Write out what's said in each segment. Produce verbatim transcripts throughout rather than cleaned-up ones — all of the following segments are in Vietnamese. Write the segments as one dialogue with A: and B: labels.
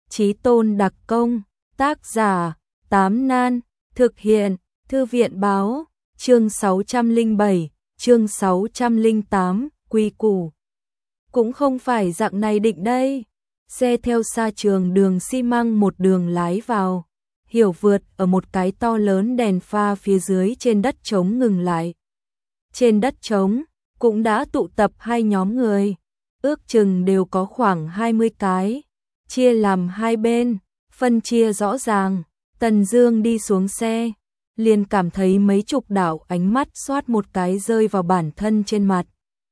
A: Chí tôn đặc công, tác giả, Tám Nan, thực hiện, Thư viện báo, chương sáu trăm lẻ bảy, chương sáu trăm lẻ tám, quy củ. Cũng không phải dạng này định đây. Xe theo xa trường đường xi măng một đường lái vào. Hiểu vượt ở một cái to lớn đèn pha phía dưới trên đất trống ngừng lại. Trên đất trống cũng đã tụ tập hai nhóm người, ước chừng đều có khoảng hai mươi cái, chia làm hai bên, phân chia rõ ràng. Tần Dương đi xuống xe, liền cảm thấy mấy chục đạo ánh mắt xoát một cái rơi vào bản thân trên mặt.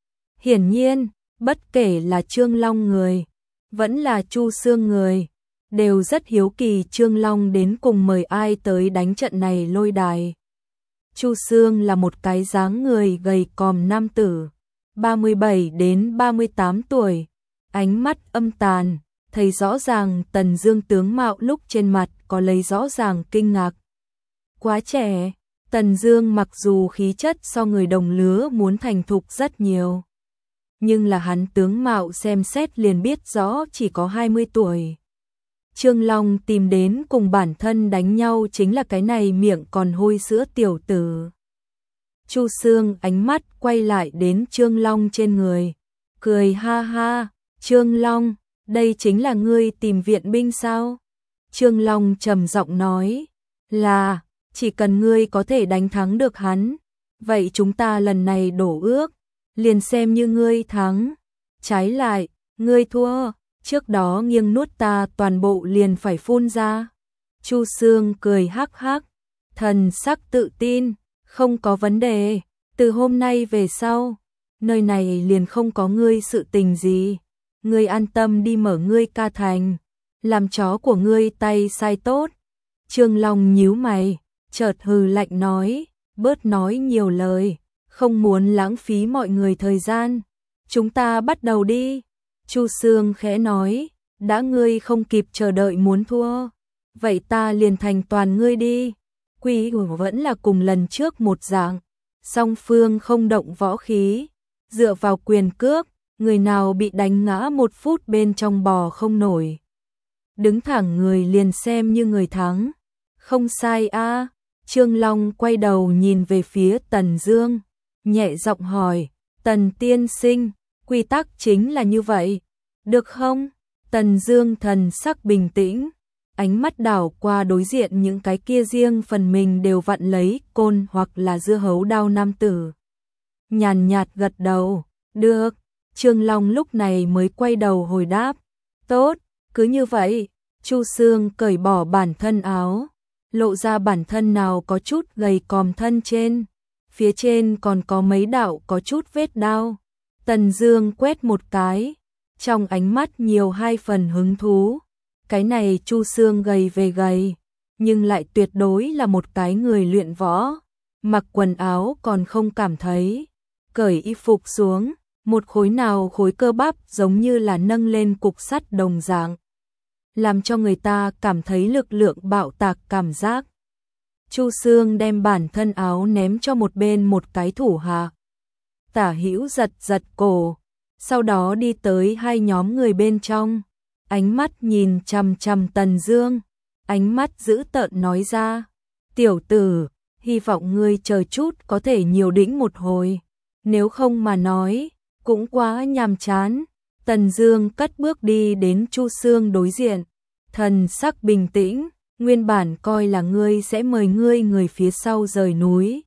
A: Hiển nhiên, bất kể là Trương Long người, vẫn là Chu Xương người, đều rất hiếu kỳ Trương Long đến cùng mời ai tới đánh trận này lôi đài. Chu Xương là một cái dáng người gầy còm nam tử, ba mươi bảy đến ba mươi tám tuổi, ánh mắt âm tàn, thấy rõ ràng Tần Dương tướng mạo lúc trên mặt có lấy rõ ràng kinh ngạc. Quá trẻ, Tần Dương mặc dù khí chất so người đồng lứa muốn thành thục rất nhiều, nhưng là hắn tướng mạo xem xét liền biết rõ chỉ có hai mươi tuổi. Trương Long tìm đến cùng bản thân đánh nhau chính là cái này miệng còn hôi sữa tiểu tử. Chu Xương ánh mắt quay lại đến Trương Long trên người, cười ha ha, Trương Long, đây chính là ngươi tìm viện binh sao? Trương Long trầm giọng nói, là, chỉ cần ngươi có thể đánh thắng được hắn, vậy chúng ta lần này đổ ước, liền xem như ngươi thắng. Trái lại, ngươi thua, trước đó nghiêng nuốt ta toàn bộ liền phải phun ra. Chu Xương cười hắc hắc, thần sắc tự tin, không có vấn đề, từ hôm nay về sau, nơi này liền không có ngươi sự tình gì. Ngươi an tâm đi mở ngươi ca thành, làm chó của ngươi tay sai tốt. Trương Long nhíu mày, chợt hừ lạnh nói, bớt nói nhiều lời, không muốn lãng phí mọi người thời gian. Chúng ta bắt đầu đi. Chu Xương khẽ nói, đã ngươi không kịp chờ đợi muốn thua, vậy ta liền thành toàn ngươi đi. Quy củ vẫn là cùng lần trước một dạng, song phương không động võ khí, dựa vào quyền cước, người nào bị đánh ngã một phút bên trong bò không nổi, đứng thẳng người liền xem như người thắng. Không sai a. À. Trương Long quay đầu nhìn về phía Tần Dương, nhẹ giọng hỏi, Tần tiên sinh, quy tắc chính là như vậy, được không? Tần Dương thần sắc bình tĩnh, ánh mắt đảo qua đối diện những cái kia riêng phần mình đều vặn lấy côn hoặc là dưa hấu đao nam tử. Nhàn nhạt gật đầu, được. Trương Long lúc này mới quay đầu hồi đáp, tốt, cứ như vậy. Chu Xương cởi bỏ bản thân áo, lộ ra bản thân nào có chút gầy còm thân trên, phía trên còn có mấy đạo có chút vết đao. Tần Dương quét một cái, trong ánh mắt nhiều hai phần hứng thú. Cái này Chu Xương gầy về gầy, nhưng lại tuyệt đối là một cái người luyện võ. Mặc quần áo còn không cảm thấy, cởi y phục xuống, một khối nào khối cơ bắp giống như là nâng lên cục sắt đồng dạng, làm cho người ta cảm thấy lực lượng bạo tạc cảm giác. Chu Xương đem bản thân áo ném cho một bên một cái thủ hạ, tả hữu giật giật cổ, sau đó đi tới hai nhóm người bên trong, ánh mắt nhìn chằm chằm Tần Dương, ánh mắt dữ tợn nói ra, tiểu tử, hy vọng ngươi chờ chút có thể nhiều đĩnh một hồi, nếu không mà nói, cũng quá nhàm chán. Tần Dương cất bước đi đến Chu Xương đối diện, thần sắc bình tĩnh, nguyên bản coi là ngươi sẽ mời ngươi người phía sau rời núi,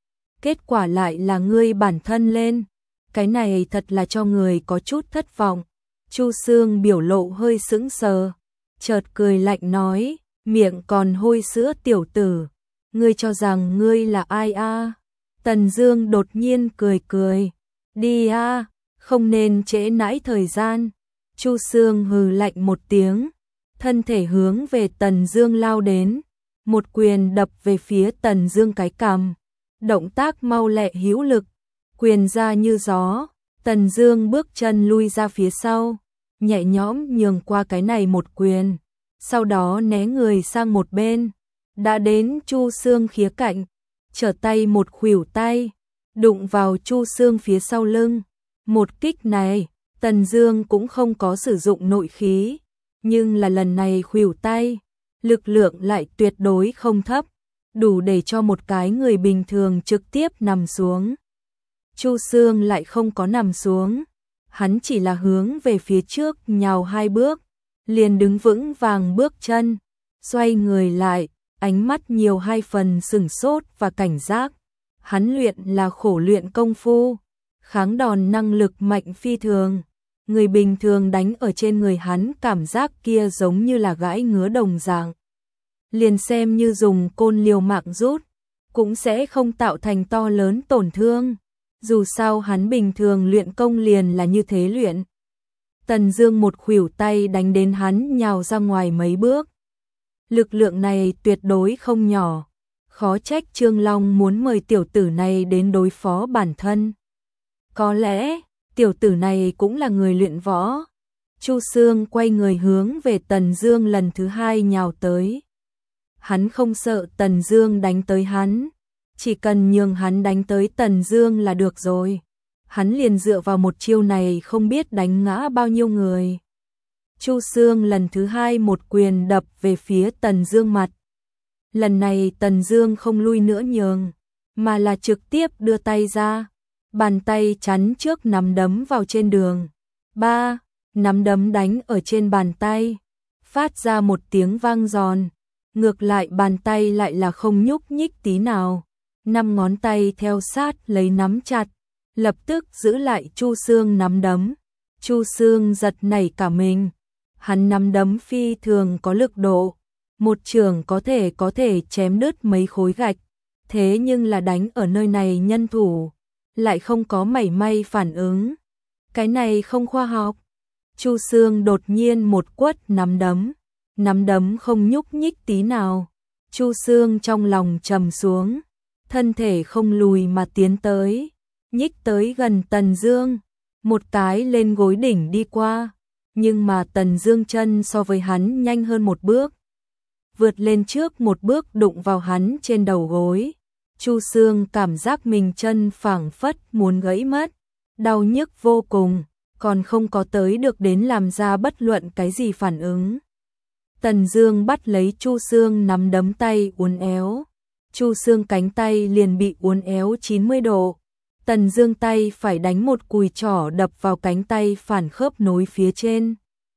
A: kết quả lại là ngươi bản thân lên, cái này thật là cho người có chút thất vọng. Chu Xương biểu lộ hơi sững sờ, chợt cười lạnh nói, miệng còn hôi sữa tiểu tử, ngươi cho rằng ngươi là ai a? À? Tần Dương đột nhiên cười cười, đi a, à, không nên trễ nãi thời gian. Chu Xương hừ lạnh một tiếng, thân thể hướng về Tần Dương lao đến, một quyền đập về phía Tần Dương cái cằm, động tác mau lẹ hữu lực, quyền ra như gió. Tần Dương bước chân lui ra phía sau, nhẹ nhõm nhường qua cái này một quyền, sau đó né người sang một bên, đã đến Chu Xương khía cạnh, trở tay một khuỷu tay, đụng vào Chu Xương phía sau lưng. Một kích này, Tần Dương cũng không có sử dụng nội khí, nhưng là lần này khuỷu tay, lực lượng lại tuyệt đối không thấp, đủ để cho một cái người bình thường trực tiếp nằm xuống. Chu Xương lại không có nằm xuống, hắn chỉ là hướng về phía trước nhào hai bước, liền đứng vững vàng bước chân, xoay người lại, ánh mắt nhiều hai phần sửng sốt và cảnh giác. Hắn luyện là khổ luyện công phu, kháng đòn năng lực mạnh phi thường. Người bình thường đánh ở trên người hắn cảm giác kia giống như là gãi ngứa đồng dạng. Liền xem như dùng côn liều mạng rút, cũng sẽ không tạo thành to lớn tổn thương. Dù sao hắn bình thường luyện công liền là như thế luyện. Tần Dương một khuỷu tay đánh đến hắn nhào ra ngoài mấy bước. Lực lượng này tuyệt đối không nhỏ. Khó trách Trương Long muốn mời tiểu tử này đến đối phó bản thân. Có lẽ, tiểu tử này cũng là người luyện võ. Chu Xương quay người hướng về Tần Dương lần thứ hai nhào tới. Hắn không sợ Tần Dương đánh tới hắn, chỉ cần nhường hắn đánh tới Tần Dương là được rồi. Hắn liền dựa vào một chiêu này không biết đánh ngã bao nhiêu người. Chu Xương lần thứ hai một quyền đập về phía Tần Dương mặt. Lần này Tần Dương không lui nữa nhường, mà là trực tiếp đưa tay ra, bàn tay chắn trước nắm đấm vào trên đường. Ba, nắm đấm đánh ở trên bàn tay, phát ra một tiếng vang giòn, ngược lại bàn tay lại là không nhúc nhích tí nào. Năm ngón tay theo sát lấy nắm chặt, lập tức giữ lại Chu Xương nắm đấm. Chu Xương giật nảy cả mình, hắn nắm đấm phi thường có lực độ, một chưởng có thể có thể chém đứt mấy khối gạch, thế nhưng là đánh ở nơi này nhân thủ lại không có mảy may phản ứng. Cái này không khoa học. Chu Xương đột nhiên một quất nắm đấm, nắm đấm không nhúc nhích tí nào. Chu Xương trong lòng trầm xuống, thân thể không lùi mà tiến tới, nhích tới gần Tần Dương, một cái lên gối đỉnh đi qua, nhưng mà Tần Dương chân so với hắn nhanh hơn một bước, vượt lên trước một bước đụng vào hắn trên đầu gối. Chu Xương cảm giác mình chân phảng phất muốn gãy mất, đau nhức vô cùng, còn không có tới được đến làm ra bất luận cái gì phản ứng. Tần Dương bắt lấy Chu Xương nắm đấm tay uốn éo, Chu Xương cánh tay liền bị uốn éo chín mươi độ. Tần Dương tay phải đánh một cùi trỏ đập vào cánh tay phản khớp nối phía trên.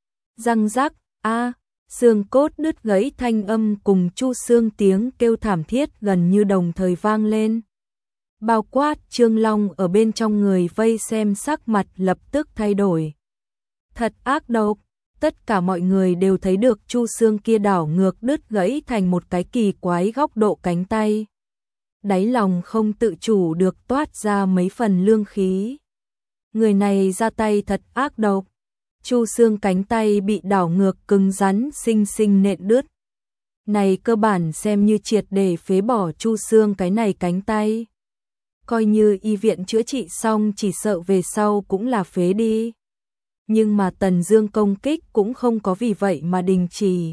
A: Răng rắc, a, xương cốt đứt gãy thanh âm cùng Chu Xương tiếng kêu thảm thiết gần như đồng thời vang lên. Bao quát Trương Long ở bên trong người vây xem sắc mặt lập tức thay đổi. Thật ác độc, tất cả mọi người đều thấy được Chu Xương kia đảo ngược đứt gãy thành một cái kỳ quái góc độ cánh tay. Đáy lòng không tự chủ được toát ra mấy phần lương khí. Người này ra tay thật ác độc. Chu Xương cánh tay bị đảo ngược cứng rắn xinh xinh nện đứt. Này cơ bản xem như triệt để phế bỏ Chu Xương cái này cánh tay. Coi như y viện chữa trị xong chỉ sợ về sau cũng là phế đi. Nhưng mà Tần Dương công kích cũng không có vì vậy mà đình chỉ.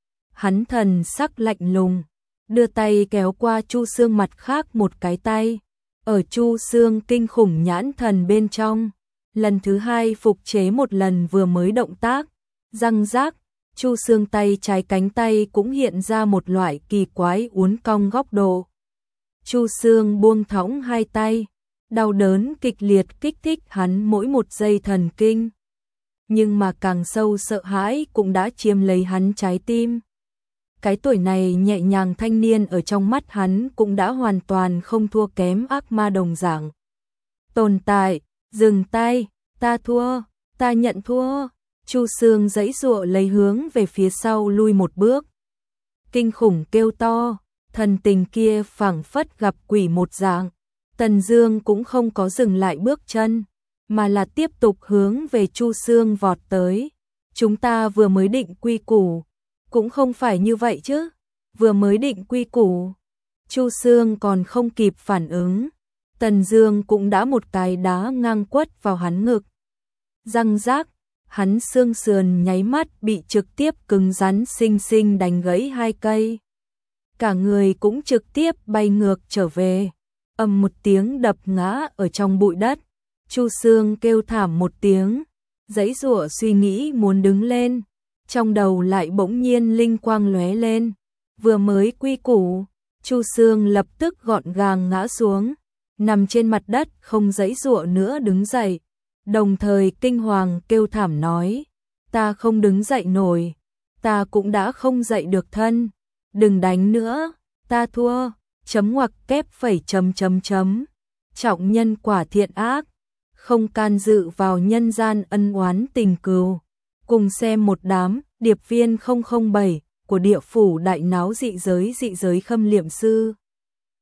A: Hắn thần sắc lạnh lùng, đưa tay kéo qua Chu Xương mặt khác một cái tay. Ở Chu Xương kinh khủng nhãn thần bên trong, lần thứ hai phục chế một lần vừa mới động tác. Răng rác, Chu Xương tay trái cánh tay cũng hiện ra một loại kỳ quái uốn cong góc độ. Chu Xương buông thõng hai tay, đau đớn kịch liệt kích thích hắn mỗi một giây thần kinh. Nhưng mà càng sâu sợ hãi cũng đã chiếm lấy hắn trái tim. Cái tuổi này nhẹ nhàng thanh niên ở trong mắt hắn cũng đã hoàn toàn không thua kém ác ma đồng dạng. Tồn tại, dừng tay, ta thua, ta nhận thua. Chu Xương giãy giụa lấy hướng về phía sau lui một bước. Kinh khủng kêu to, thần tình kia phảng phất gặp quỷ một dạng. Tần Dương cũng không có dừng lại bước chân, mà là tiếp tục hướng về Chu Xương vọt tới. Chúng ta vừa mới định quy củ, cũng không phải như vậy chứ. Vừa mới định quy củ. Chu Xương còn không kịp phản ứng, Tần Dương cũng đã một cái đá ngang quất vào hắn ngực. Răng rác, hắn xương sườn nháy mắt bị trực tiếp cứng rắn xinh xinh đánh gãy hai cây. Cả người cũng trực tiếp bay ngược trở về, ầm một tiếng đập ngã ở trong bụi đất. Chu Xương kêu thảm một tiếng, giãy giụa suy nghĩ muốn đứng lên. trong đầu lại bỗng nhiên linh quang lóe lên, vừa mới quy củ, Chu Xương lập tức gọn gàng ngã xuống, nằm trên mặt đất không giãy giụa nữa đứng dậy, đồng thời kinh hoàng kêu thảm nói, ta không đứng dậy nổi, ta cũng đã không dậy được thân, đừng đánh nữa, ta thua, chấm ngoặc kép phẩy chấm chấm chấm, trọng nhân quả thiện ác, không can dự vào nhân gian ân oán tình cừu, cùng xem một đám điệp viên không không bảy của địa phủ đại náo dị giới dị giới khâm liệm sư.